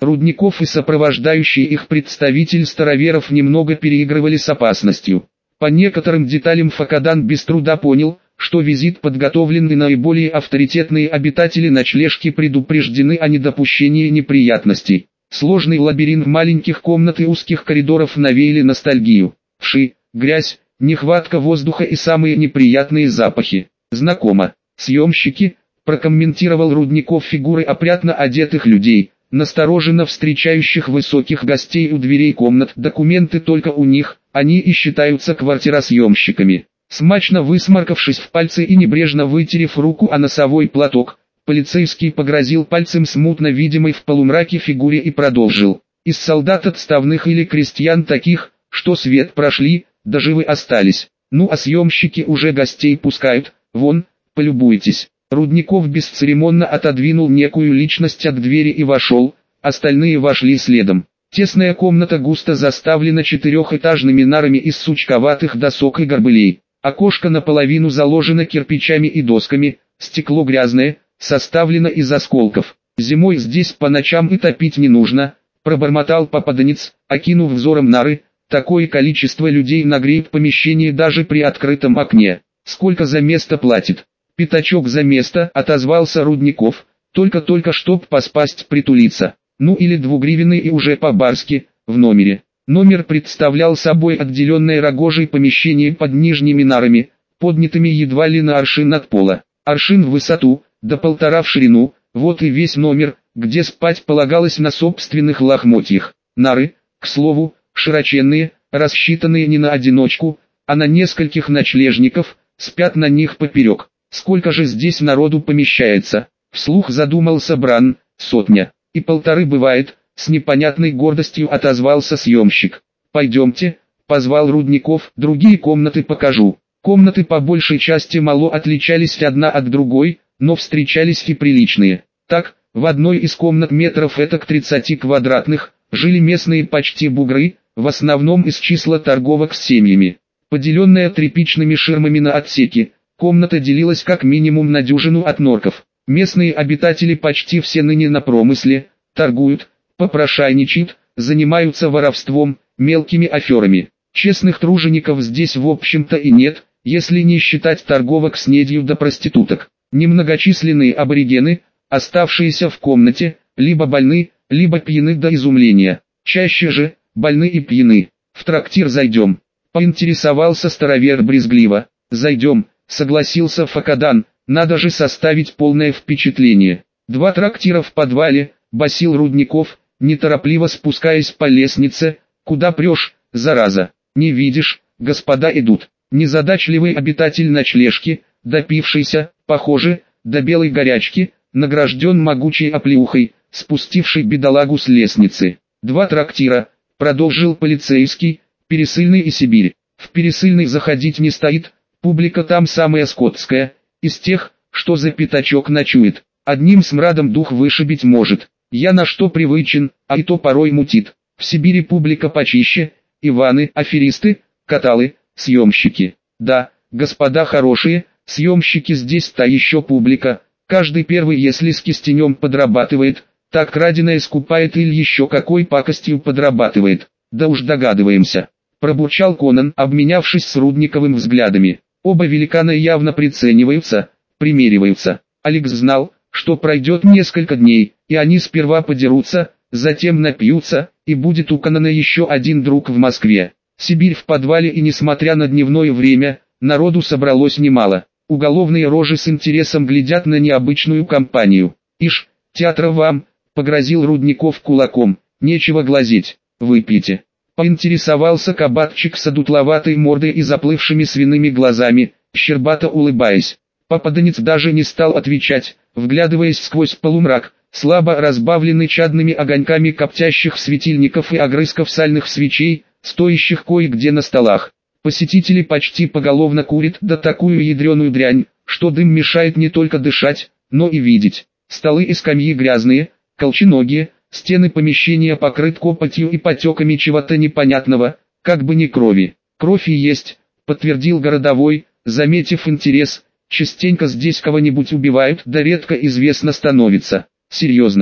Рудников и сопровождающий их представитель староверов немного переигрывали с опасностью. По некоторым деталям Факадан без труда понял, что визит подготовлен и наиболее авторитетные обитатели ночлежки предупреждены о недопущении неприятностей. Сложный лабиринт маленьких комнат и узких коридоров навеяли ностальгию. Вши, грязь, нехватка воздуха и самые неприятные запахи. Знакомо. Съемщики, прокомментировал Рудников фигуры опрятно одетых людей, настороженно встречающих высоких гостей у дверей комнат. Документы только у них, они и считаются квартиросъемщиками. Смачно высморкавшись в пальцы и небрежно вытерев руку о носовой платок, полицейский погрозил пальцем смутно видимой в полумраке фигуре и продолжил. Из солдат отставных или крестьян таких, что свет прошли, да живы остались. Ну а съемщики уже гостей пускают, вон, полюбуйтесь. Рудников бесцеремонно отодвинул некую личность от двери и вошел, остальные вошли следом. Тесная комната густо заставлена четырехэтажными нарами из сучковатых досок и горбылей. Окошко наполовину заложено кирпичами и досками, стекло грязное, составлено из осколков. Зимой здесь по ночам и топить не нужно, пробормотал попаданец, окинув взором нары. Такое количество людей нагреет помещение даже при открытом окне. Сколько за место платит? Пятачок за место, отозвался Рудников, только чтоб поспасть притулиться. Ну или 2 гривны и уже по-барски, в номере. Номер представлял собой отделенное рогожей помещение под нижними нарами, поднятыми едва ли на аршин от пола. Аршин в высоту, до 1,5 в ширину, вот и весь номер, где спать полагалось на собственных лохмотьях. Нары, к слову, широченные, рассчитанные не на одиночку, а на нескольких ночлежников, спят на них поперек. Сколько же здесь народу помещается? Вслух задумался Бран, 100. И 1,5 бывает, с непонятной гордостью отозвался съемщик. Пойдемте, позвал Рудников, другие комнаты покажу. Комнаты по большей части мало отличались одна от другой, но встречались и приличные. Так, в одной из комнат метров этак 30 квадратных, жили местные почти бугры, в основном из числа торговок с семьями. Поделенная тряпичными ширмами на отсеки, комната делилась как минимум на дюжину от норков. Местные обитатели почти все ныне на промысле, торгуют, попрошайничают, занимаются воровством, мелкими аферами. Честных тружеников здесь в общем-то и нет, если не считать торговок с недью да проституток. Немногочисленные аборигены, оставшиеся в комнате, либо больны, либо пьяны до изумления. Чаще же, больны и пьяны. В трактир зайдем. Поинтересовался старовер брезгливо. Зайдем, согласился Факадан, надо же составить полное впечатление. 2 трактира в подвале, басил Рудников, неторопливо спускаясь по лестнице. Куда прешь, зараза? Не видишь, господа идут. Незадачливый обитатель ночлежки, допившийся, похоже, до белой горячки, награжден могучей оплеухой, спустивший бедолагу с лестницы. 2 трактира, продолжил полицейский, Пересыльный и Сибирь. В Пересыльный заходить не стоит, публика там самая скотская, из тех, что за пятачок ночует. Одним смрадом дух вышибить может. Я на что привычен, а и то порой мутит. В Сибири публика почище, Иваны, аферисты, каталы, съемщики. Да, господа хорошие, съемщики здесь та еще публика. Каждый первый, если с кистенем подрабатывает, так краденое скупает или еще какой пакостью подрабатывает. Да уж догадываемся. Пробурчал Конан, обменявшись с Рудниковым взглядами. Оба великана явно прицениваются, примериваются. Алекс знал, что пройдет несколько дней, и они сперва подерутся, затем напьются, и будет у Конана еще один друг в Москве. Сибирь в подвале, и несмотря на дневное время, народу собралось немало. Уголовные рожи с интересом глядят на необычную компанию. «Ишь, театра вам», — погрозил Рудников кулаком, — «нечего глазеть, выпейте». Поинтересовался кабачик с одутловатой мордой и заплывшими свиными глазами, щербато улыбаясь. Попаданец даже не стал отвечать, вглядываясь сквозь полумрак, слабо разбавленный чадными огоньками коптящих светильников и огрызков сальных свечей, стоящих кое-где на столах. Посетители почти поголовно курят, да такую ядреную дрянь, что дым мешает не только дышать, но и видеть. Столы и скамьи грязные, колченогие, стены помещения покрыт копотью и потеками чего-то непонятного, как бы не крови. «Кровь и есть», — подтвердил городовой, заметив интерес. «Частенько здесь кого-нибудь убивают, да редко известно становится». «Серьезно?»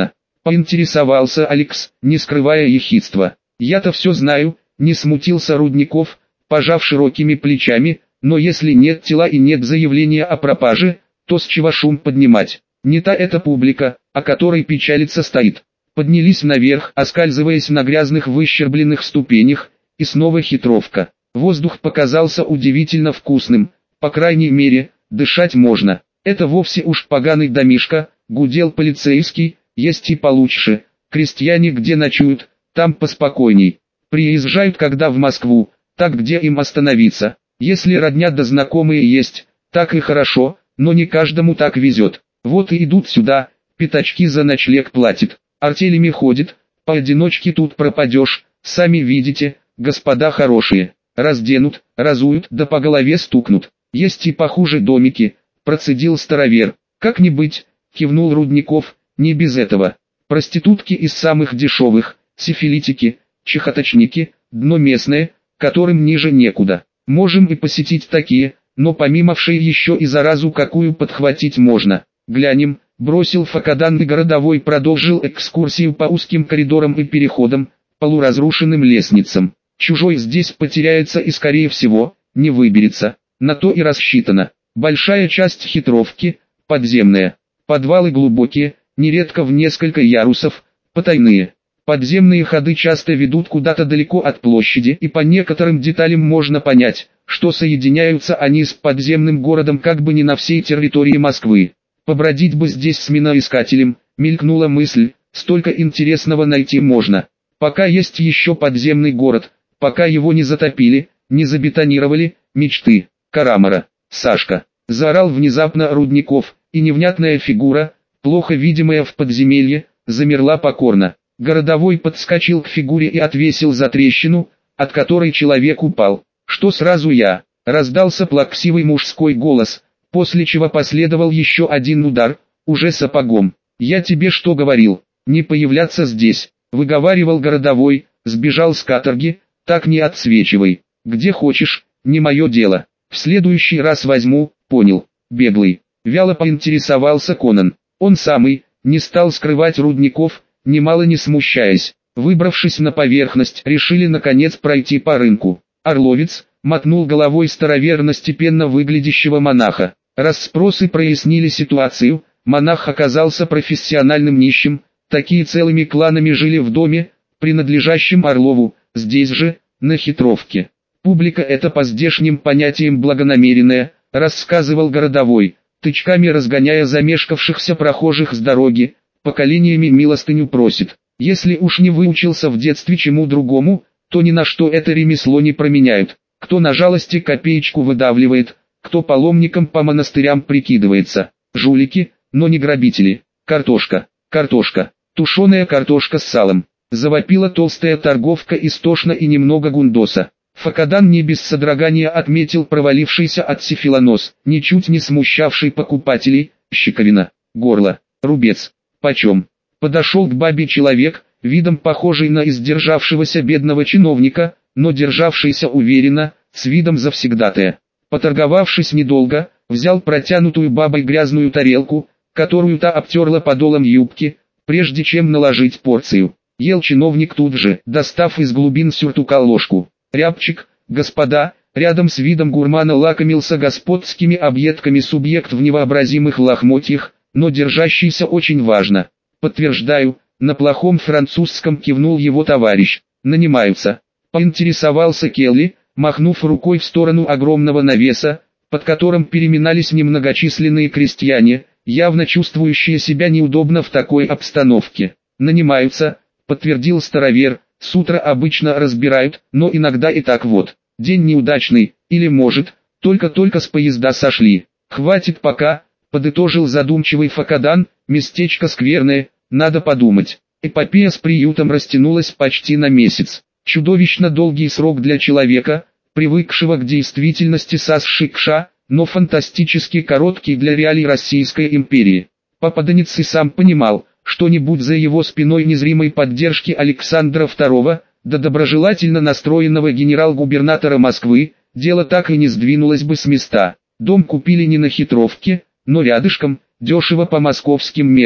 Поинтересовался Алекс, не скрывая ехидства. Я-то все знаю, не смутился Рудников, пожав широкими плечами, но если нет тела и нет заявления о пропаже, то с чего шум поднимать? Не та эта публика, о которой печалиться стоит. Поднялись наверх, оскальзываясь на грязных выщербленных ступенях, и снова хитровка. Воздух показался удивительно вкусным, по крайней мере, дышать можно. Это вовсе уж поганый домишко, гудел полицейский, есть и получше. Крестьяне где ночуют, там поспокойней. Приезжают когда в Москву, так где им остановиться. Если родня да знакомые есть, так и хорошо, но не каждому так везет. Вот и идут сюда, пятачки за ночлег платит, артелями ходит, поодиночке тут пропадешь, сами видите, господа хорошие, разденут, разуют да по голове стукнут. Есть и похуже домики, процедил старовер. Как не быть, кивнул Рудников, не без этого. Проститутки из самых дешевых, сифилитики, чехоточники, дно местное, которым ниже некуда. Можем и посетить такие, но помимо вшей еще и заразу какую подхватить можно. Глянем, бросил Факадан, и городовой продолжил экскурсию по узким коридорам и переходам, полуразрушенным лестницам. Чужой здесь потеряется и скорее всего, не выберется. На то и рассчитано. Большая часть хитровки, подземная. Подвалы глубокие, нередко в несколько ярусов, потайные. Подземные ходы часто ведут куда-то далеко от площади, и по некоторым деталям можно понять, что соединяются они с подземным городом как бы не на всей территории Москвы. Побродить бы здесь с миноискателем, мелькнула мысль, столько интересного найти можно. Пока есть еще подземный город, пока его не затопили, не забетонировали, мечты. Карамара, Сашка, заорал внезапно Рудников, и невнятная фигура, плохо видимая в подземелье, замерла покорно. Городовой подскочил к фигуре и отвесил затрещину, от которой человек упал. Что сразу я? Раздался плаксивый мужской голос, после чего последовал еще один удар, уже сапогом. «Я тебе что говорил? Не появляться здесь», — выговаривал городовой, сбежал с каторги, так не отсвечивай. «Где хочешь, не мое дело. В следующий раз возьму, понял, беглый». Вяло поинтересовался Конан. Он самый, не стал скрывать Рудников, немало не смущаясь. Выбравшись на поверхность, решили наконец пройти по рынку. Орловец мотнул головой староверно степенно выглядящего монаха. Расспросы прояснили ситуацию, монах оказался профессиональным нищим, такие целыми кланами жили в доме, принадлежащем Орлову, здесь же, на хитровке. Публика это по здешним понятиям благонамеренная, рассказывал городовой, тычками разгоняя замешкавшихся прохожих с дороги, поколениями милостыню просит. Если уж не выучился в детстве чему другому, то ни на что это ремесло не променяют. Кто на жалости копеечку выдавливает, кто паломником по монастырям прикидывается. Жулики, но не грабители. Картошка, картошка, тушеная картошка с салом. Завопила толстая торговка истошно и немного гундоса. Факадан не без содрогания отметил провалившийся от сифила нос, ничуть не смущавший покупателей, щековина, горло, рубец. Почем? Подошел к бабе человек, видом похожий на издержавшегося бедного чиновника, но державшийся уверенно, с видом завсегдатая. Поторговавшись недолго, взял протянутую бабой грязную тарелку, которую та обтерла подолом юбки, прежде чем наложить порцию. Ел чиновник тут же, достав из глубин сюртука ложку. Рябчик, господа, рядом с видом гурмана лакомился господскими объедками субъект в невообразимых лохмотьях, но держащийся очень важно. Подтверждаю, на плохом французском кивнул его товарищ. Нанимаются. Поинтересовался Келли, махнув рукой в сторону огромного навеса, под которым переминались немногочисленные крестьяне, явно чувствующие себя неудобно в такой обстановке. Нанимаются, подтвердил старовер, с утра обычно разбирают, но иногда и так вот. День неудачный, или может, только-только с поезда сошли. Хватит пока, подытожил задумчивый Факадан, местечко скверное, надо подумать. Эпопея с приютом растянулась почти на месяц. Чудовищно долгий срок для человека, привыкшего к действительности САСШ-КША, но фантастически короткий для реалий Российской империи. Попаданец и сам понимал, что не будь за его спиной незримой поддержки Александра II, да доброжелательно настроенного генерал-губернатора Москвы, дело так и не сдвинулось бы с места. Дом купили не на хитровке, но рядышком, дешево по московским меркам.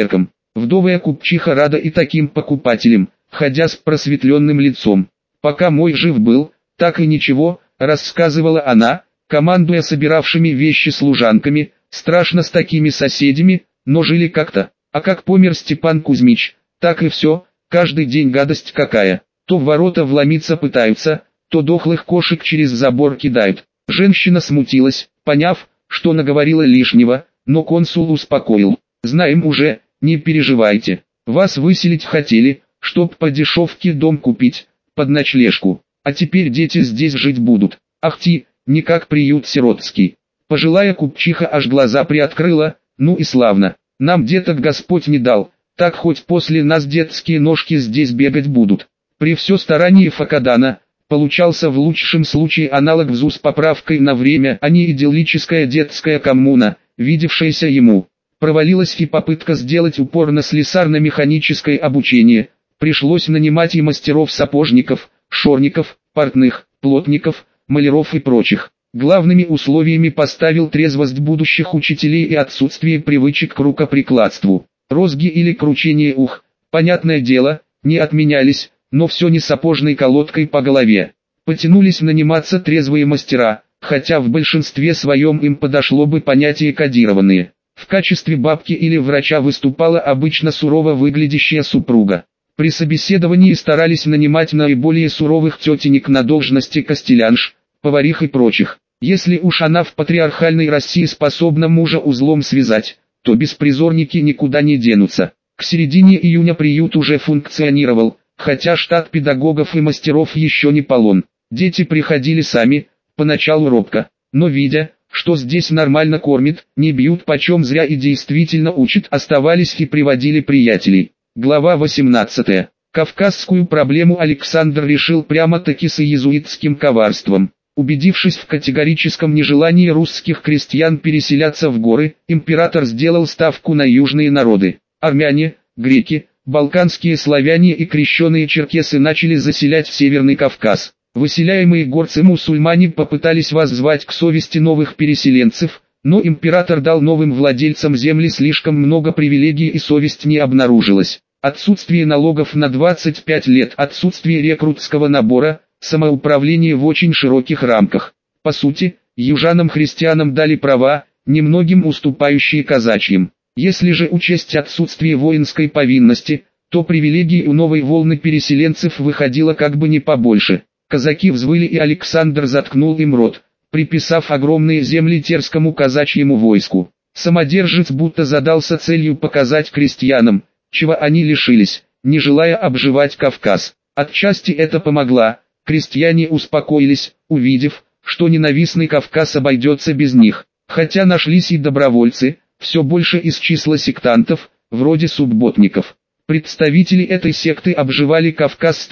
Вдовая купчиха рада и таким покупателям, ходя с просветленным лицом. «Пока мой жив был, так и ничего», — рассказывала она, командуя собиравшими вещи служанками, «страшно с такими соседями, но жили как-то. А как помер Степан Кузьмич, так и все, каждый день гадость какая. То в ворота вломиться пытаются, то дохлых кошек через забор кидают». Женщина смутилась, поняв, что наговорила лишнего, но консул успокоил. «Знаем уже, не переживайте. Вас выселить хотели, чтоб по дешевке дом купить, под ночлежку. А теперь дети здесь жить будут. Ахти, не как приют сиротский». Пожилая купчиха аж глаза приоткрыла. «Ну и славно. Нам деток Господь не дал, так хоть после нас детские ножки здесь бегать будут». При все старании Факадана, получался в лучшем случае аналог ВЗУ с поправкой на время, а не идиллическая детская коммуна, видевшаяся ему. Провалилась и попытка сделать упор на слесарно-механическое обучение. Пришлось нанимать и мастеров-сапожников, шорников, портных, плотников, маляров и прочих. Главными условиями поставил трезвость будущих учителей и отсутствие привычек к рукоприкладству. Розги или кручение ух, понятное дело, не отменялись, но все не сапожной колодкой по голове. Потянулись наниматься трезвые мастера, хотя в большинстве своем им подошло бы понятие кодированные. В качестве бабки или врача выступала обычно сурово выглядящая супруга. При собеседовании старались нанимать наиболее суровых тетенек на должности костелянш, поварих и прочих. Если уж она в патриархальной России способна мужа узлом связать, то беспризорники никуда не денутся. К середине июня приют уже функционировал, хотя штат педагогов и мастеров еще не полон. Дети приходили сами, поначалу робко, но видя, что здесь нормально кормят, не бьют почем зря и действительно учат, оставались и приводили приятелей. Глава 18. Кавказскую проблему Александр решил прямо-таки с иезуитским коварством. Убедившись в категорическом нежелании русских крестьян переселяться в горы, император сделал ставку на южные народы. Армяне, греки, балканские славяне и крещеные черкесы начали заселять Северный Кавказ. Выселяемые горцы-мусульмане попытались воззвать к совести новых переселенцев, но император дал новым владельцам земли слишком много привилегий и совесть не обнаружилась. Отсутствие налогов на 25 лет, отсутствие рекрутского набора, самоуправление в очень широких рамках. По сути, южанам-христианам дали права, немногим уступающие казачьим. Если же учесть отсутствие воинской повинности, то привилегий у новой волны переселенцев выходило как бы не побольше. Казаки взвыли, и Александр заткнул им рот, приписав огромные земли терскому казачьему войску. Самодержец будто задался целью показать крестьянам, чего они лишились, не желая обживать Кавказ. Отчасти это помогло, крестьяне успокоились, увидев, что ненавистный Кавказ обойдется без них. Хотя нашлись и добровольцы, все больше из числа сектантов, вроде субботников. Представители этой секты обживали Кавказ с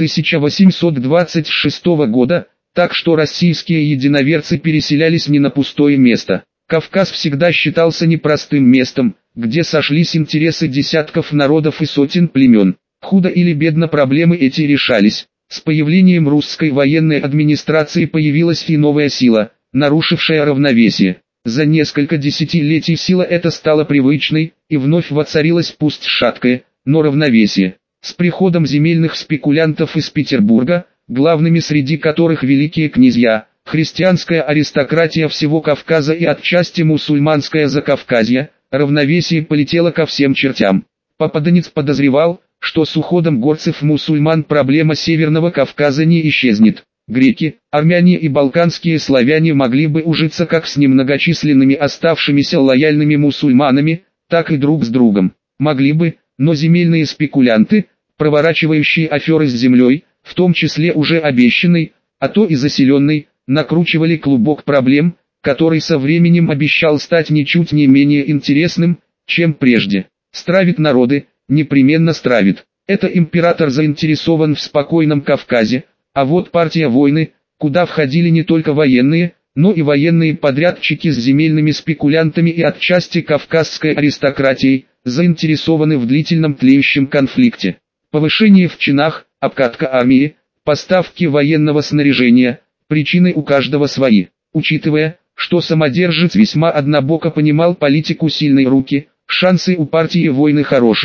1826 года, так что российские единоверцы переселялись не на пустое место. Кавказ всегда считался непростым местом, где сошлись интересы десятков народов и сотен племен. Худо или бедно проблемы эти решались. С появлением русской военной администрации появилась и новая сила, нарушившая равновесие. За несколько десятилетий сила эта стала привычной, и вновь воцарилась пусть шаткое, но равновесие. С приходом земельных спекулянтов из Петербурга, главными среди которых великие князья, христианская аристократия всего Кавказа и отчасти мусульманское Закавказье, равновесие полетело ко всем чертям. Попаданец подозревал, что с уходом горцев-мусульман проблема Северного Кавказа не исчезнет. Греки, армяне и балканские славяне могли бы ужиться как с немногочисленными оставшимися лояльными мусульманами, так и друг с другом. Могли бы, но земельные спекулянты, проворачивающие аферы с землей, в том числе уже обещанной, а то и заселенной, накручивали клубок проблем, который со временем обещал стать ничуть не менее интересным, чем прежде. Стравит народы, непременно стравит. Это император заинтересован в спокойном Кавказе, а вот партия войны, куда входили не только военные, но и военные подрядчики с земельными спекулянтами и отчасти кавказской аристократией, заинтересованы в длительном тлеющем конфликте. Повышение в чинах, обкатка армии, поставки военного снаряжения, причины у каждого свои. Учитывая, что самодержец весьма однобоко понимал политику сильной руки, шансы у партии войны хорошие.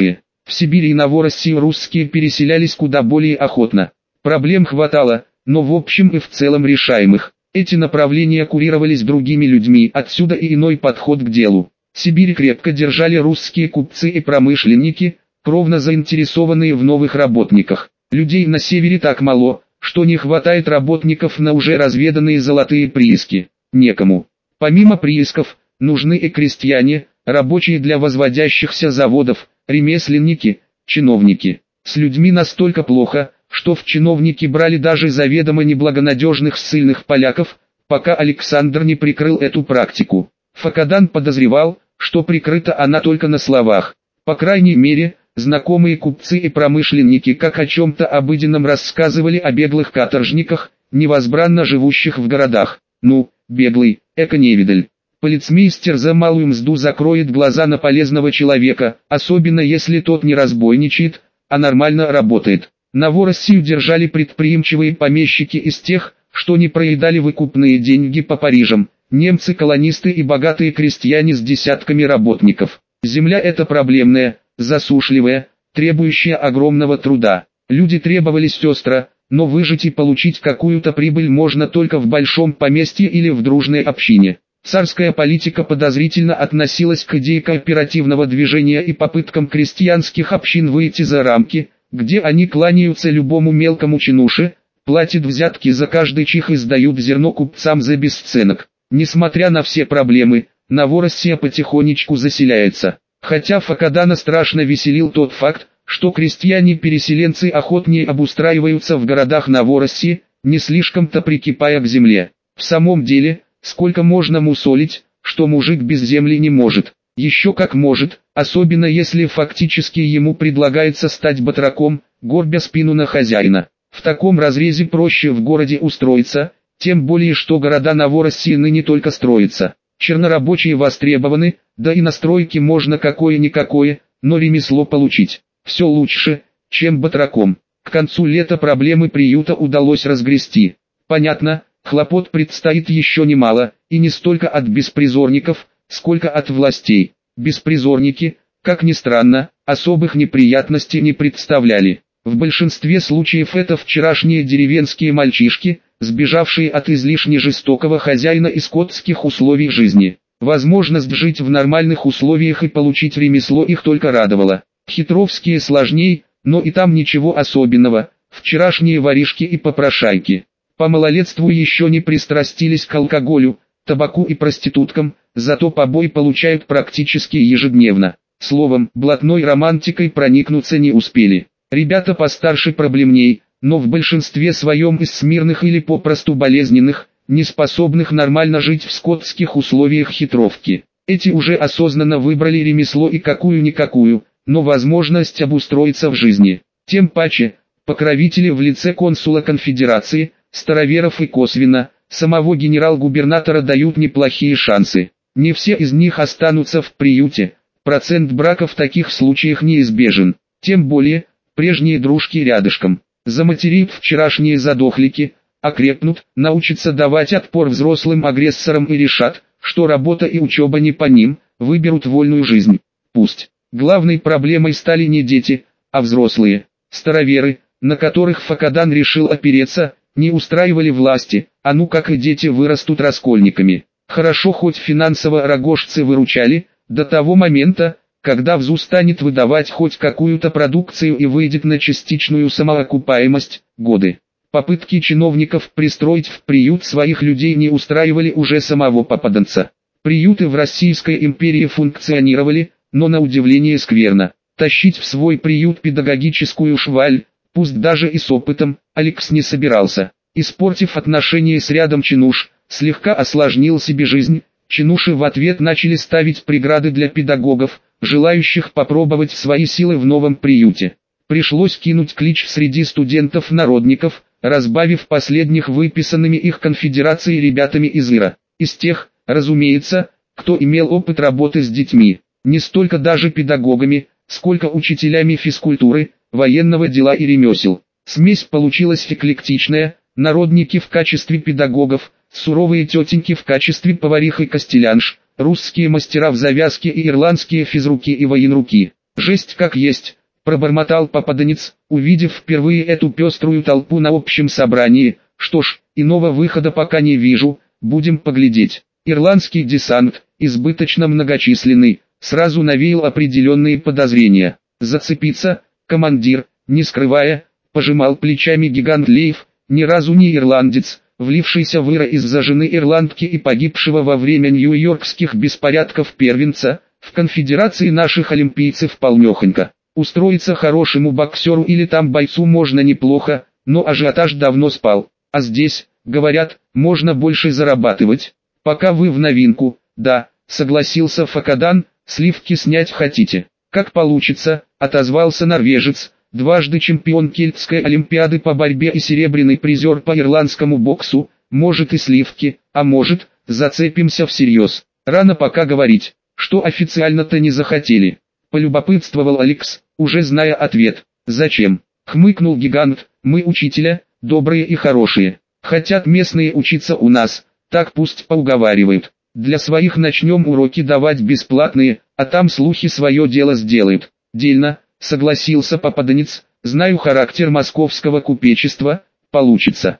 В Сибири и Новороссию русские переселялись куда более охотно. Проблем хватало, но в общем и в целом решаемых. Эти направления курировались другими людьми, отсюда и иной подход к делу. Сибирь крепко держали русские купцы и промышленники, кровно заинтересованные в новых работниках. Людей на севере так мало, что не хватает работников на уже разведанные золотые прииски. Некому. Помимо приисков, нужны и крестьяне, рабочие для возводящихся заводов, ремесленники, чиновники. С людьми настолько плохо, что в чиновники брали даже заведомо неблагонадежных ссыльных поляков, пока Александр не прикрыл эту практику. Факадан подозревал, что прикрыта она только на словах. По крайней мере, знакомые купцы и промышленники как о чем-то обыденном рассказывали о беглых каторжниках, невозбранно живущих в городах. Ну, беглый, эко-невидаль. Полицмейстер за малую мзду закроет глаза на полезного человека, особенно если тот не разбойничает, а нормально работает. Новороссию держали предприимчивые помещики из тех, что не проедали выкупные деньги по Парижам, немцы-колонисты и богатые крестьяне с десятками работников. Земля эта проблемная, засушливая, требующая огромного труда. Люди требовались остро, но выжить и получить какую-то прибыль можно только в большом поместье или в дружной общине. Царская политика подозрительно относилась к идее кооперативного движения и попыткам крестьянских общин выйти за рамки, где они кланяются любому мелкому чинуше, платят взятки за каждый чих и сдают зерно купцам за бесценок. Несмотря на все проблемы, Новороссия потихонечку заселяется. Хотя Факадана страшно веселил тот факт, что крестьяне-переселенцы охотнее обустраиваются в городах Новороссии, не слишком-то прикипая к земле. В самом деле, сколько можно мусолить, что мужик без земли не может. Еще как может, особенно если фактически ему предлагается стать батраком, горбя спину на хозяина. В таком разрезе проще в городе устроиться, тем более что города Новороссии ныне только строятся. Чернорабочие востребованы, да и на стройке можно какое-никакое, но ремесло получить. Все лучше, чем батраком. К концу лета проблемы приюта удалось разгрести. Понятно, хлопот предстоит еще немало, и не столько от беспризорников, сколько от властей. Беспризорники, как ни странно, особых неприятностей не представляли. В большинстве случаев это вчерашние деревенские мальчишки, сбежавшие от излишне жестокого хозяина и скотских условий жизни. Возможность жить в нормальных условиях и получить ремесло их только радовала. Хитровские сложней, но и там ничего особенного, вчерашние воришки и попрошайки. По малолетству еще не пристрастились к алкоголю, табаку и проституткам, зато побои получают практически ежедневно. Словом, блатной романтикой проникнуться не успели. Ребята постарше проблемней, но в большинстве своем из смирных или попросту болезненных, не способных нормально жить в скотских условиях хитровки. Эти уже осознанно выбрали ремесло и какую-никакую, но возможность обустроиться в жизни. Тем паче, покровители в лице консула конфедерации, староверов и косвенно, самого генерал-губернатора дают неплохие шансы. Не все из них останутся в приюте, процент брака в таких случаях неизбежен. Тем более, прежние дружки рядышком. Заматереют вчерашние задохлики, окрепнут, научатся давать отпор взрослым агрессорам и решат, что работа и учеба не по ним, выберут вольную жизнь. Пусть. Главной проблемой стали не дети, а взрослые. Староверы, на которых Факадан решил опереться, не устраивали власти, а ну как и дети вырастут раскольниками. Хорошо хоть финансово рогожцы выручали, до того момента, когда ВЗУ станет выдавать хоть какую-то продукцию и выйдет на частичную самоокупаемость, годы. Попытки чиновников пристроить в приют своих людей не устраивали уже самого попаданца. Приюты в Российской империи функционировали, но на удивление скверно. Тащить в свой приют педагогическую шваль, пусть даже и с опытом, Алекс не собирался. Испортив отношения с рядом чинуш, слегка осложнил себе жизнь. Чинуши в ответ начали ставить преграды для педагогов, желающих попробовать свои силы в новом приюте. Пришлось кинуть клич среди студентов-народников, разбавив последних выписанными их конфедерацией ребятами из Ира. Из тех, разумеется, кто имел опыт работы с детьми. Не столько даже педагогами, сколько учителями физкультуры, военного дела и ремесел. Смесь получилась эклектичная, народники в качестве педагогов, суровые тетеньки в качестве поварих и костелянш, русские мастера в завязке и ирландские физруки и военруки. Жесть как есть, пробормотал попаданец, увидев впервые эту пеструю толпу на общем собрании. Что ж, иного выхода пока не вижу, будем поглядеть. Ирландский десант, избыточно многочисленный, сразу навеял определенные подозрения. Зацепиться, командир, не скрывая, пожимал плечами гигант Лейф, ни разу не ирландец, влившийся в Ира из-за жены ирландки и погибшего во время нью-йоркских беспорядков первенца, в конфедерации наших олимпийцев полнехонько. Устроиться хорошему боксеру или там бойцу можно неплохо, но ажиотаж давно спал. А здесь, говорят, можно больше зарабатывать. Пока вы в новинку, да, согласился Факадан, сливки снять хотите. Как получится, отозвался норвежец, дважды чемпион Кельтской олимпиады по борьбе и серебряный призер по ирландскому боксу, может и сливки, а может, зацепимся всерьез. Рано пока говорить, что официально-то не захотели. Полюбопытствовал Алекс, уже зная ответ. Зачем? Хмыкнул гигант, мы учителя, добрые и хорошие. Хотят местные учиться у нас, так пусть поуговаривают. Для своих начнем уроки давать бесплатные, а там слухи свое дело сделают. Дельно, согласился попаданец, знаю характер московского купечества, получится.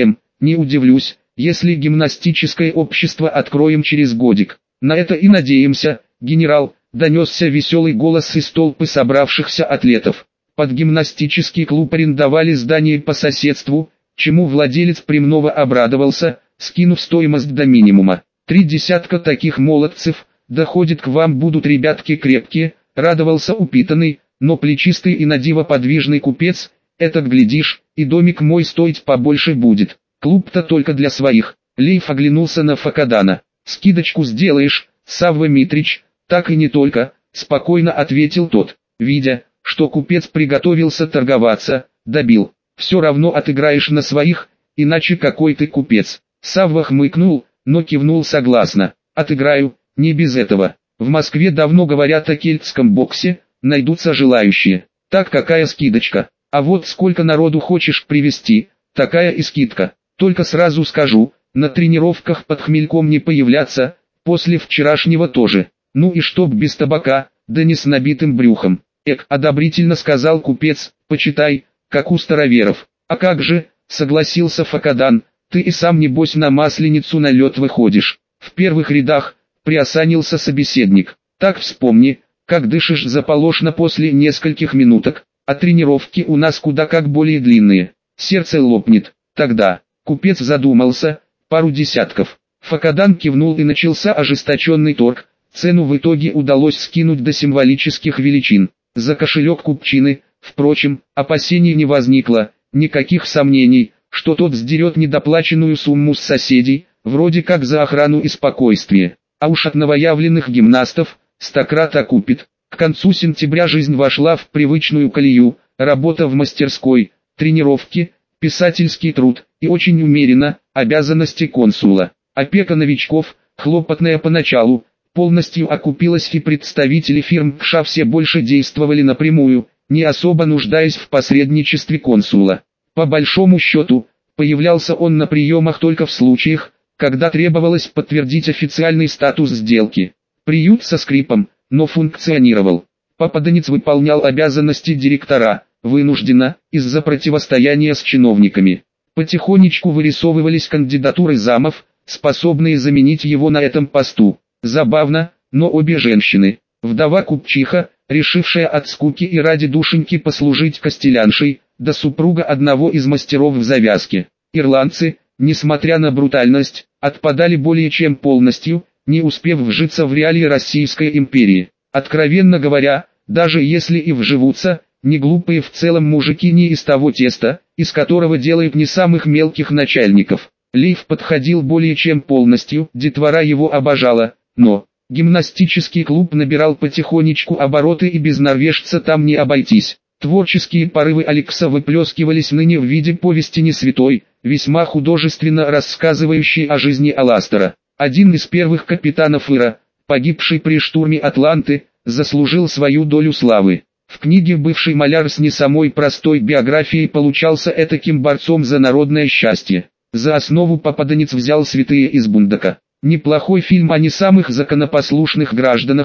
Не удивлюсь, если гимнастическое общество откроем через годик. На это и надеемся, генерал, донесся веселый голос из толпы собравшихся атлетов. Под гимнастический клуб арендовали здание по соседству, чему владелец премного обрадовался, скинув стоимость до минимума. 3 десятка таких молодцев, доходит к вам будут ребятки крепкие, радовался упитанный, но плечистый и надиво подвижный купец, это глядишь, и домик мой стоить побольше будет. Клуб-то только для своих. Лейф оглянулся на Факадана. Скидочку сделаешь, Савва Митрич, так и не только, спокойно ответил тот, видя, что купец приготовился торговаться, добил. Все равно отыграешь на своих, иначе какой ты купец. Савва хмыкнул, но кивнул согласно. Отыграю, не без этого. В Москве давно говорят о кельтском боксе, найдутся желающие. Так какая скидочка? А вот сколько народу хочешь привезти, такая и скидка. Только сразу скажу, на тренировках под хмельком не появляться, после вчерашнего тоже. Ну и чтоб без табака, да не с набитым брюхом. Одобрительно сказал купец, почитай, как у староверов. А как же, согласился Факадан, ты и сам небось на Масленицу на лед выходишь. В первых рядах, приосанился собеседник. Так вспомни, как дышишь заполошно после нескольких минуток, а тренировки у нас куда как более длинные. Сердце лопнет. Тогда, купец задумался, пару десятков. Факадан кивнул и начался ожесточенный торг. Цену в итоге удалось скинуть до символических величин. За кошелек купчины, впрочем, опасений не возникло, никаких сомнений, что тот сдерет недоплаченную сумму с соседей, вроде как за охрану и спокойствие. А уж от новоявленных гимнастов, стократ окупит. К концу сентября жизнь вошла в привычную колею, работа в мастерской, тренировки, писательский труд, и очень умеренно, обязанности консула. Опека новичков, хлопотная поначалу, полностью окупилась, и представители фирм КША все больше действовали напрямую, не особо нуждаясь в посредничестве консула. По большому счету, появлялся он на приемах только в случаях, когда требовалось подтвердить официальный статус сделки. Приют со скрипом, но функционировал. Попаданец выполнял обязанности директора, вынужденно, из-за противостояния с чиновниками. Потихонечку вырисовывались кандидатуры замов, способные заменить его на этом посту. Забавно, но обе женщины. Вдова купчиха, решившая от скуки и ради душеньки послужить костеляншей, да супруга одного из мастеров в завязке. Ирландцы, несмотря на брутальность, отпадали более чем полностью, не успев вжиться в реалии Российской империи. Откровенно говоря, даже если и вживутся, не глупые в целом мужики не из того теста, из которого делают не самых мелких начальников. Лейф подходил более чем полностью, детвора его обожала, но гимнастический клуб набирал потихонечку обороты, и без норвежца там не обойтись. Творческие порывы Алекса выплескивались ныне в виде повести «Не святой», весьма художественно рассказывающей о жизни Аластера. Один из первых капитанов Ира, погибший при штурме Атланты, заслужил свою долю славы. В книге бывший маляр с не самой простой биографией получался этаким борцом за народное счастье. За основу попаданец взял «Святые из Бундака». Неплохой фильм о не самых законопослушных гражданах,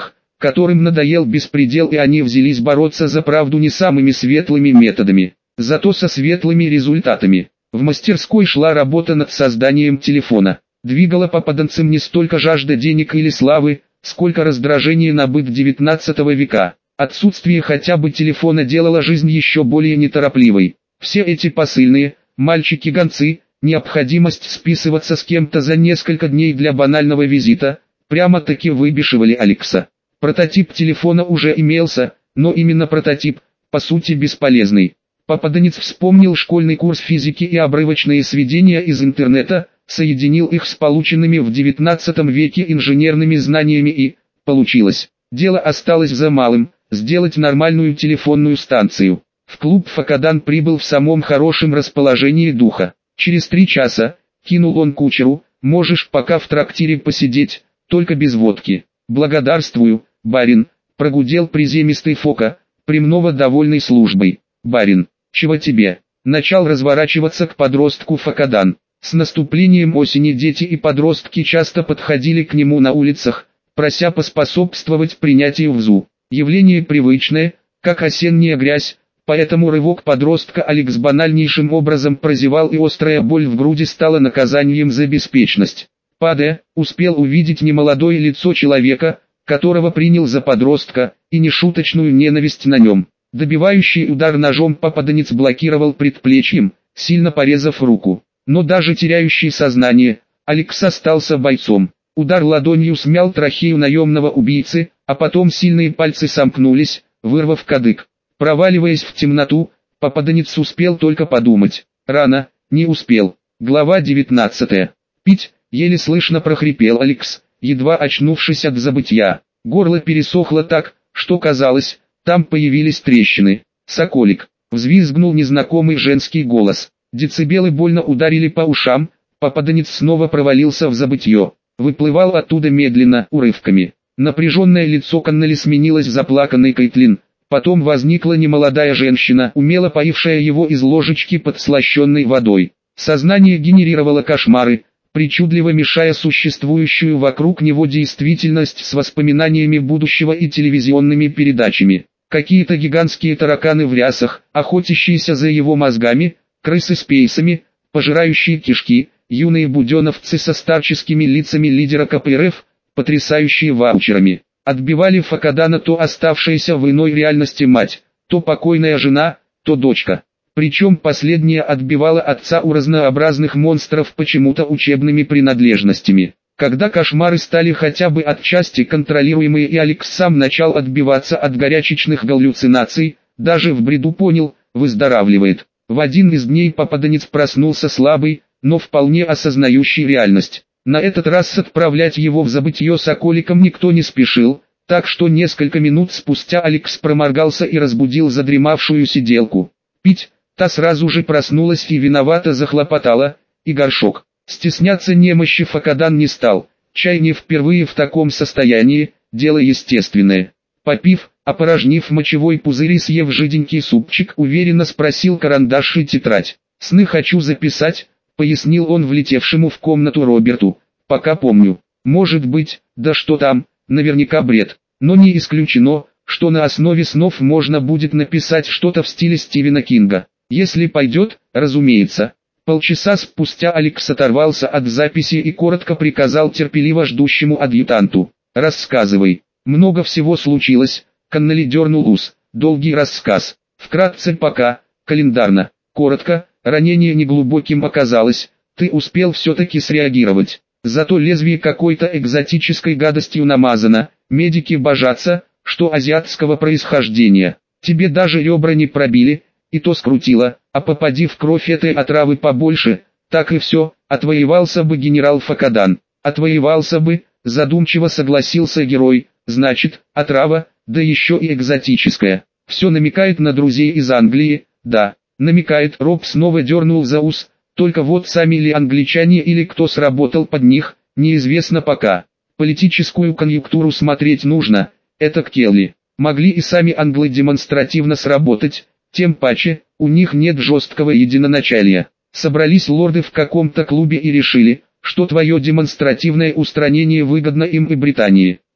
которым надоел беспредел, и они взялись бороться за правду не самыми светлыми методами, зато со светлыми результатами. В мастерской шла работа над созданием телефона. Двигала попаданцам не столько жажда денег или славы, сколько раздражение на быт XIX века. Отсутствие хотя бы телефона делало жизнь еще более неторопливой. Все эти посыльные, мальчики-гонцы, необходимость списываться с кем-то за несколько дней для банального визита, прямо-таки выбешивали Алекса. Прототип телефона уже имелся, но именно прототип, по сути, бесполезный. Попаданец вспомнил школьный курс физики и обрывочные сведения из интернета, соединил их с полученными в XIX веке инженерными знаниями и получилось. Дело осталось за малым – сделать нормальную телефонную станцию. В клуб Факадан прибыл в самом хорошем расположении духа. Через 3 часа, кинул он кучеру, можешь пока в трактире посидеть, только без водки. Благодарствую, барин, прогудел приземистый Фока, премного довольный службой. Барин, чего тебе? Начал разворачиваться к подростку Факадан. С наступлением осени дети и подростки часто подходили к нему на улицах, прося поспособствовать принятию ВЗУ. Явление привычное, как осенняя грязь, поэтому рывок подростка Алекс банальнейшим образом прозевал, и острая боль в груди стала наказанием за беспечность. Падая, успел увидеть немолодое лицо человека, которого принял за подростка, и нешуточную ненависть на нем. Добивающий удар ножом попаданец блокировал предплечьем, сильно порезав руку. Но даже теряющий сознание, Алекс остался бойцом. Удар ладонью смял трахею наемного убийцы, а потом сильные пальцы сомкнулись, вырвав кадык. Проваливаясь в темноту, попаданец успел только подумать. Рано, не успел. Глава 19. Пить, еле слышно прохрипел Алекс, едва очнувшись от забытья. Горло пересохло так, что казалось, там появились трещины. «Соколик!» — взвизгнул незнакомый женский голос. Децибелы больно ударили по ушам, попаданец снова провалился в забытье. Выплывал оттуда медленно, урывками. Напряженное лицо Коннелли сменилось заплаканной Кейтлин. Потом возникла немолодая женщина, умело поившая его из ложечки подслащенной водой. Сознание генерировало кошмары, причудливо мешая существующую вокруг него действительность с воспоминаниями будущего и телевизионными передачами. Какие-то гигантские тараканы в рясах, охотящиеся за его мозгами, крысы с пейсами, пожирающие кишки, юные буденовцы со старческими лицами лидера КПРФ, потрясающие ваучерами. Отбивали Факадана то оставшаяся в иной реальности мать, то покойная жена, то дочка. Причем последняя отбивала отца у разнообразных монстров почему-то учебными принадлежностями. Когда кошмары стали хотя бы отчасти контролируемые, и Алекс сам начал отбиваться от горячечных галлюцинаций, даже в бреду понял, выздоравливает. В один из дней попаданец проснулся слабый, но вполне осознающий реальность. На этот раз отправлять его в забытье соколиком никто не спешил, так что несколько минут спустя Алекс проморгался и разбудил задремавшую сиделку. Пить, та сразу же проснулась и виновато захлопотала, и горшок. Стесняться немощи Факадан не стал, чай не впервые в таком состоянии, дело естественное. Попив, опорожнив мочевой пузырь и съев жиденький супчик, уверенно спросил карандаш и тетрадь. «Сны хочу записать», — пояснил он влетевшему в комнату Роберту. «Пока помню. Может быть, да что там, наверняка бред. Но не исключено, что на основе снов можно будет написать что-то в стиле Стивена Кинга. Если пойдет, разумеется». Полчаса спустя Алекс оторвался от записи и коротко приказал терпеливо ждущему адъютанту: «Рассказывай». «Много всего случилось», — Коннелли дернул ус. «Долгий рассказ. Вкратце пока, календарно. Коротко, ранение неглубоким оказалось, ты успел все-таки среагировать. Зато лезвие какой-то экзотической гадостью намазано, медики божатся, что азиатского происхождения. Тебе даже ребра не пробили, и то скрутило, а попади в кровь этой отравы побольше, так и все, отвоевался бы генерал Факадан». «Отвоевался бы», задумчиво согласился герой. «Значит, отрава, да еще и экзотическая. Все намекает на друзей из Англии». «Да, намекает». Роб снова дернул за ус. «Только вот сами ли англичане или кто сработал под них, неизвестно пока. Политическую конъюнктуру смотреть нужно, это к Келли. Могли и сами англы демонстративно сработать, тем паче, у них нет жесткого единоначалия. Собрались лорды в каком-то клубе и решили, что твое демонстративное устранение выгодно им и Британии.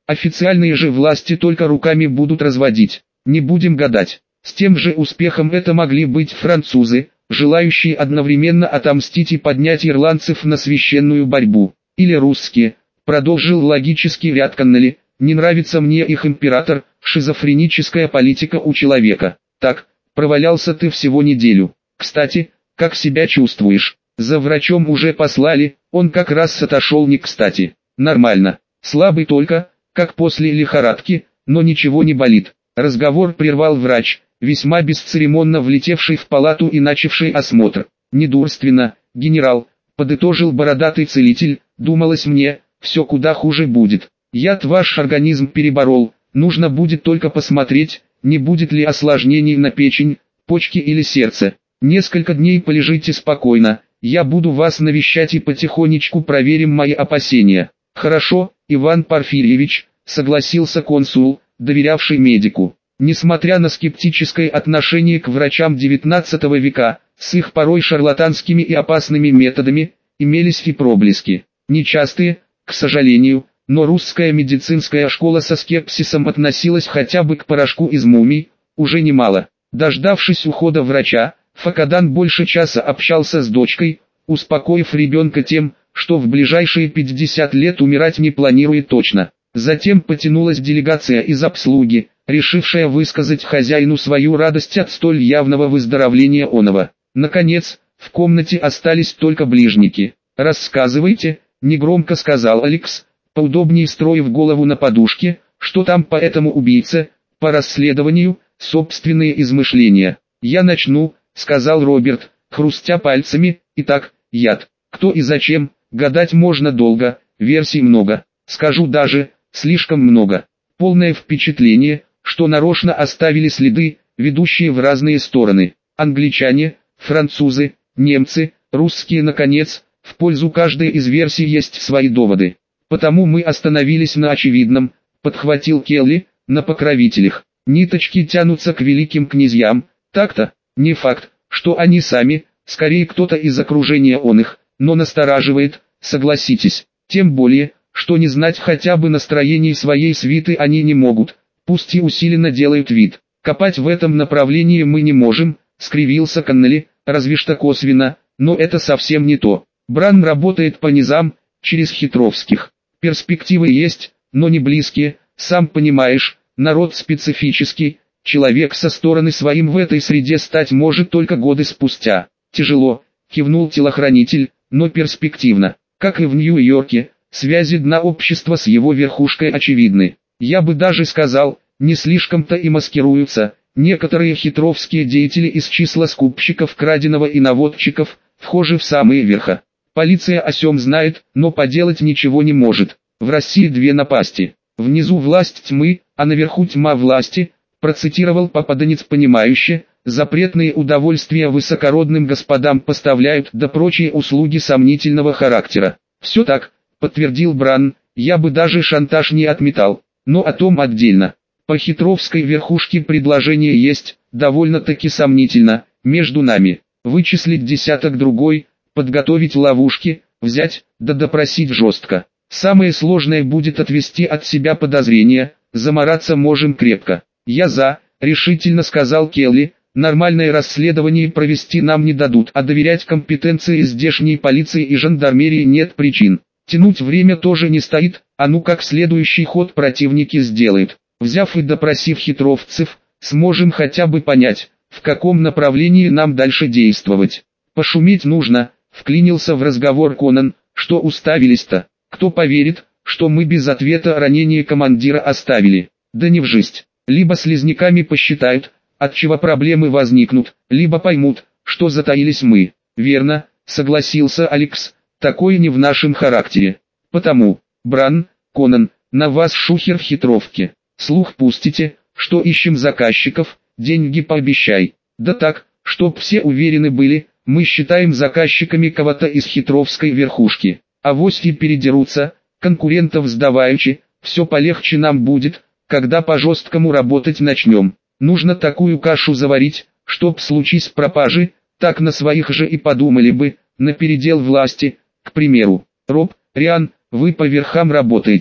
Официальные же власти только руками будут разводить. Не будем гадать. С тем же успехом это могли быть французы, желающие одновременно отомстить и поднять ирландцев на священную борьбу. Или русские, продолжил логический ряд Коннелли, не нравится мне их император, шизофреническая политика у человека. Так, провалялся ты всего неделю. Кстати, как себя чувствуешь? За врачом уже послали, он как раз отошел не кстати. Нормально. Слабый только, как после лихорадки, но ничего не болит. Разговор прервал врач, весьма бесцеремонно влетевший в палату и начавший осмотр. Недурственно, генерал, подытожил бородатый целитель, думалось мне, все куда хуже будет. Яд ваш организм переборол, нужно будет только посмотреть, не будет ли осложнений на печень, почки или сердце. Несколько дней полежите спокойно, я буду вас навещать и потихонечку проверим мои опасения. Хорошо, Иван Порфирьевич, согласился консул, доверявший медику. Несмотря на скептическое отношение к врачам XIX века, с их порой шарлатанскими и опасными методами, имелись и проблески. Нечастые, к сожалению, но русская медицинская школа со скепсисом относилась хотя бы к порошку из мумий, уже немало. Дождавшись ухода врача, Факадан больше часа общался с дочкой, успокоив ребенка тем, что в ближайшие 50 лет умирать не планирует точно. Затем потянулась делегация из обслуги, решившая высказать хозяину свою радость от столь явного выздоровления оного. Наконец, в комнате остались только ближники. «Рассказывайте», — негромко сказал Алекс, поудобнее строив голову на подушке, «что там по этому убийце, по расследованию, собственные измышления». «Я начну», — сказал Роберт, хрустя пальцами. «Итак, яд. Кто и зачем, гадать можно долго, версий много. Скажу даже, слишком много. Полное впечатление, что нарочно оставили следы, ведущие в разные стороны. Англичане, французы, немцы, русские наконец, в пользу каждой из версий есть свои доводы. Потому мы остановились на очевидном», — подхватил Келли, — «на покровителях. Ниточки тянутся к великим князьям, так-то, не факт, что они сами, скорее кто-то из окружения он их, но настораживает, согласитесь. Тем более, что не знать хотя бы настроений своей свиты они не могут, пусть и усиленно делают вид. Копать в этом направлении мы не можем», — скривился Коннелли, — «разве что косвенно, но это совсем не то. Бран работает по низам, через Хитровских. Перспективы есть, но не близкие, сам понимаешь, народ специфический, человек со стороны своим в этой среде стать может только годы спустя. Тяжело», — кивнул телохранитель, — «но перспективно. Как и в Нью-Йорке, связи дна общества с его верхушкой очевидны. Я бы даже сказал, не слишком-то и маскируются. Некоторые хитровские деятели из числа скупщиков краденого и наводчиков, вхожи в самые верха. Полиция о сём знает, но поделать ничего не может. В России две напасти. Внизу власть тьмы, а наверху тьма власти», процитировал попаданец понимающе. «Запретные удовольствия высокородным господам поставляют, да прочие услуги сомнительного характера». «Все так», подтвердил Бран, — «я бы даже шантаж не отметал, но о том отдельно. По хитровской верхушке предложение есть, довольно-таки сомнительно, между нами. Вычислить десяток-другой, подготовить ловушки, взять, да допросить жестко. Самое сложное будет отвести от себя подозрения, замараться можем крепко». «Я за», — решительно сказал Келли, — «нормальное расследование провести нам не дадут, а доверять компетенции здешней полиции и жандармерии нет причин. Тянуть время тоже не стоит, а ну как следующий ход противники сделают. Взяв и допросив хитровцев, сможем хотя бы понять, в каком направлении нам дальше действовать. Пошуметь нужно», — вклинился в разговор Конан, — «что уставились-то? Кто поверит, что мы без ответа ранение командира оставили? Да не в жизнь. Либо слизняками посчитают, отчего проблемы возникнут, либо поймут, что затаились мы». «Верно», — согласился Алекс, — «такое не в нашем характере. Потому, Бран, Конан, на вас шухер в хитровке. Слух пустите, что ищем заказчиков, деньги пообещай. Да так, чтоб все уверены были, мы считаем заказчиками кого-то из хитровской верхушки. Авось и передерутся, конкурентов сдаваючи, все полегче нам будет, когда по-жесткому работать начнем. Нужно такую кашу заварить, чтоб случись пропажи, так на своих же и подумали бы, на передел власти, к примеру. Роб, Риан, вы по верхам работаете.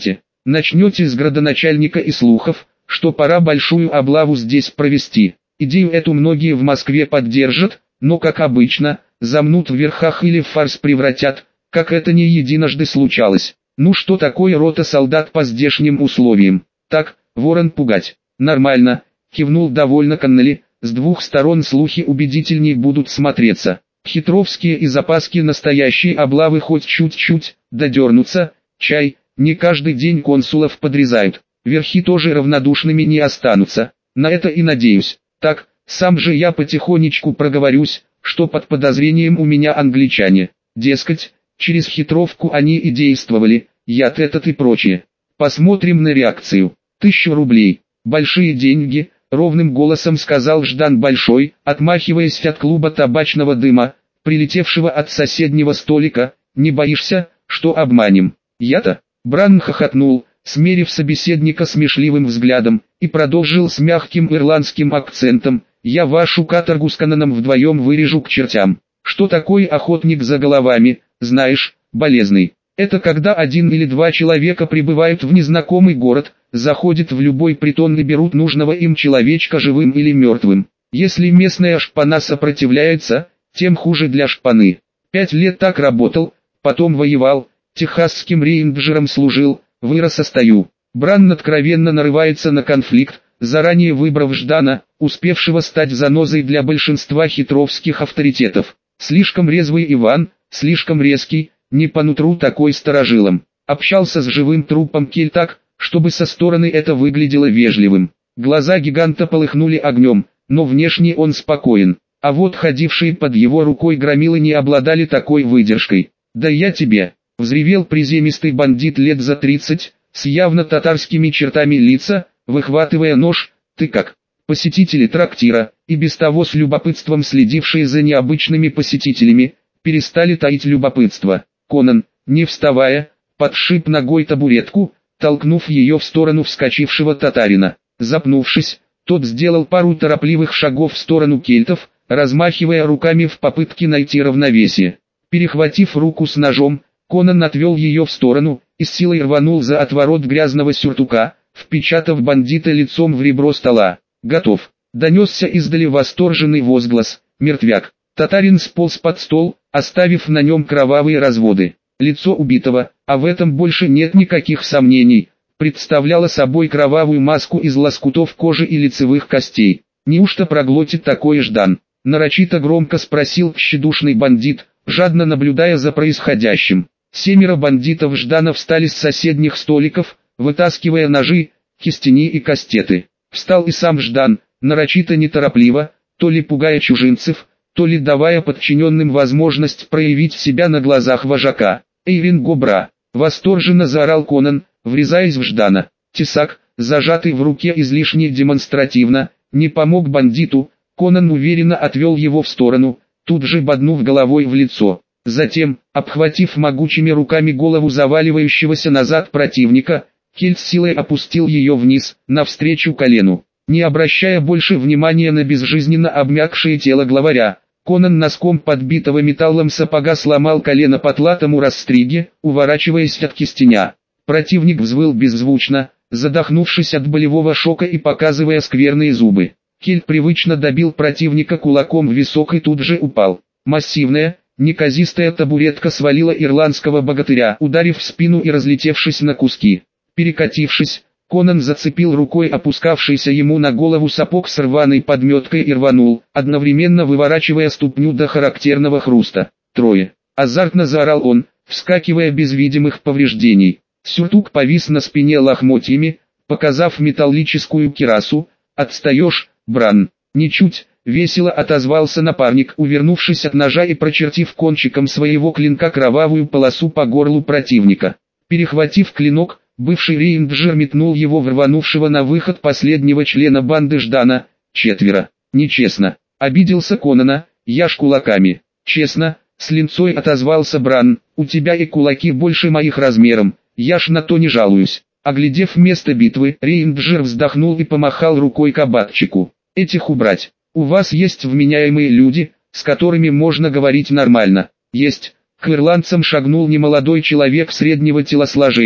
Начнете с градоначальника и слухов, что пора большую облаву здесь провести. Идею эту многие в Москве поддержат, но как обычно, замнут в верхах или в фарс превратят, как это не единожды случалось. Ну что такое рота солдат по здешним условиям? Так, ворон пугать. Нормально, кивнул довольно Коннелли, с двух сторон слухи убедительней будут смотреться. Хитровские и Запаски настоящие облавы хоть чуть-чуть, додернутся, чай, не каждый день консулов подрезают. Верхи тоже равнодушными не останутся, на это и надеюсь. Так, сам же я потихонечку проговорюсь, что под подозрением у меня англичане. Дескать, через хитровку они и действовали, яд этот и прочее. Посмотрим на реакцию. 1000 рублей. Большие деньги, ровным голосом сказал Ждан Большой, отмахиваясь от клуба табачного дыма, прилетевшего от соседнего столика. Не боишься, что обманем? Я-то? Бран хохотнул, смерив собеседника смешливым взглядом, и продолжил с мягким ирландским акцентом: «Я вашу каторгу с Конаном вдвоем вырежу к чертям. Что такое охотник за головами, знаешь, болезный? Это когда один или два человека прибывают в незнакомый город, заходят в любой притон и берут нужного им человечка живым или мертвым. Если местная шпана сопротивляется, тем хуже для шпаны. 5 лет так работал, потом воевал, техасским рейнджером служил, вырос стою». Бран откровенно нарывается на конфликт, заранее выбрав Ждана, успевшего стать занозой для большинства хитровских авторитетов. Слишком резвый Иван, слишком резкий, не по нутру такой старожилом. Общался с живым трупом Кель так, чтобы со стороны это выглядело вежливым. Глаза гиганта полыхнули огнем, но внешне он спокоен. А вот ходившие под его рукой громилы не обладали такой выдержкой. «Да я тебе!» — взревел приземистый бандит лет за 30, с явно татарскими чертами лица, выхватывая нож. «Ты как?» Посетители трактира, и без того с любопытством следившие за необычными посетителями, перестали таить любопытство. Конан, не вставая, подшиб ногой табуретку, толкнув ее в сторону вскочившего татарина. Запнувшись, тот сделал пару торопливых шагов в сторону кельтов, размахивая руками в попытке найти равновесие. Перехватив руку с ножом, Конан отвел ее в сторону и с силой рванул за отворот грязного сюртука, впечатав бандита лицом в ребро стола. «Готов!» — донесся издали восторженный возглас. «Мертвяк!» Татарин сполз под стол, оставив на нем кровавые разводы. Лицо убитого, а в этом больше нет никаких сомнений, представляло собой кровавую маску из лоскутов кожи и лицевых костей. «Неужто проглотит такое Ждан?» — нарочито громко спросил тщедушный бандит, жадно наблюдая за происходящим. 7 бандитов Ждана встали с соседних столиков, вытаскивая ножи, кистени и кастеты. Встал и сам Ждан, нарочито неторопливо, то ли пугая чужинцев, то ли давая подчиненным возможность проявить себя на глазах вожака. «Эйвин Гобра!» — восторженно заорал Конан, врезаясь в Ждана. Тесак, зажатый в руке излишне демонстративно, не помог бандиту. Конан уверенно отвел его в сторону, тут же боднув головой в лицо. Затем, обхватив могучими руками голову заваливающегося назад противника, Кель с силой опустил ее вниз, навстречу колену. Не обращая больше внимания на безжизненно обмякшее тело главаря, Конан носком подбитого металлом сапога сломал колено потлатому растриге, уворачиваясь от кистеня. Противник взвыл беззвучно, задохнувшись от болевого шока и показывая скверные зубы. Кель привычно добил противника кулаком в висок и тут же упал. Массивная, неказистая табуретка свалила ирландского богатыря, ударив в спину и разлетевшись на куски. Перекатившись, Конан зацепил рукой опускавшийся ему на голову сапог с рваной подметкой и рванул, одновременно выворачивая ступню до характерного хруста. «Трое!» — азартно заорал он, вскакивая без видимых повреждений. Сюртук повис на спине лохмотьями, показав металлическую кирасу. «Отстаешь, Бран?» «Ничуть!» — весело отозвался напарник, увернувшись от ножа и прочертив кончиком своего клинка кровавую полосу по горлу противника. Перехватив клинок, бывший рейнджер метнул его в рванувшего на выход последнего члена банды Ждана. 4. «Нечестно!» — обиделся Конана. «Я ж кулаками!» «Честно!» — с линцой отозвался Бран. «У тебя и кулаки больше моих размером, я ж на то не жалуюсь». Оглядев место битвы, рейнджер вздохнул и помахал рукой кабатчику. «Этих убрать. У вас есть вменяемые люди, с которыми можно говорить нормально?» «Есть». К ирландцам шагнул немолодой человек среднего телосложения,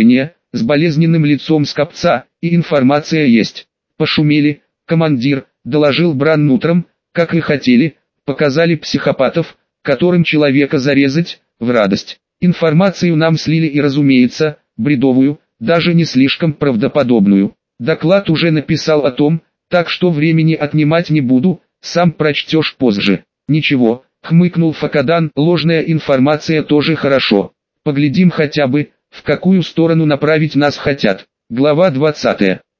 с болезненным лицом скопца, и информация есть. Пошумели, командир, доложил Бран утром, как и хотели, показали психопатов, которым человека зарезать, в радость. Информацию нам слили и, разумеется, бредовую, даже не слишком правдоподобную. Доклад уже написал о том, так что времени отнимать не буду, сам прочтешь позже. Ничего, хмыкнул Факадан, ложная информация тоже хорошо. Поглядим хотя бы, в какую сторону направить нас хотят. Глава 20.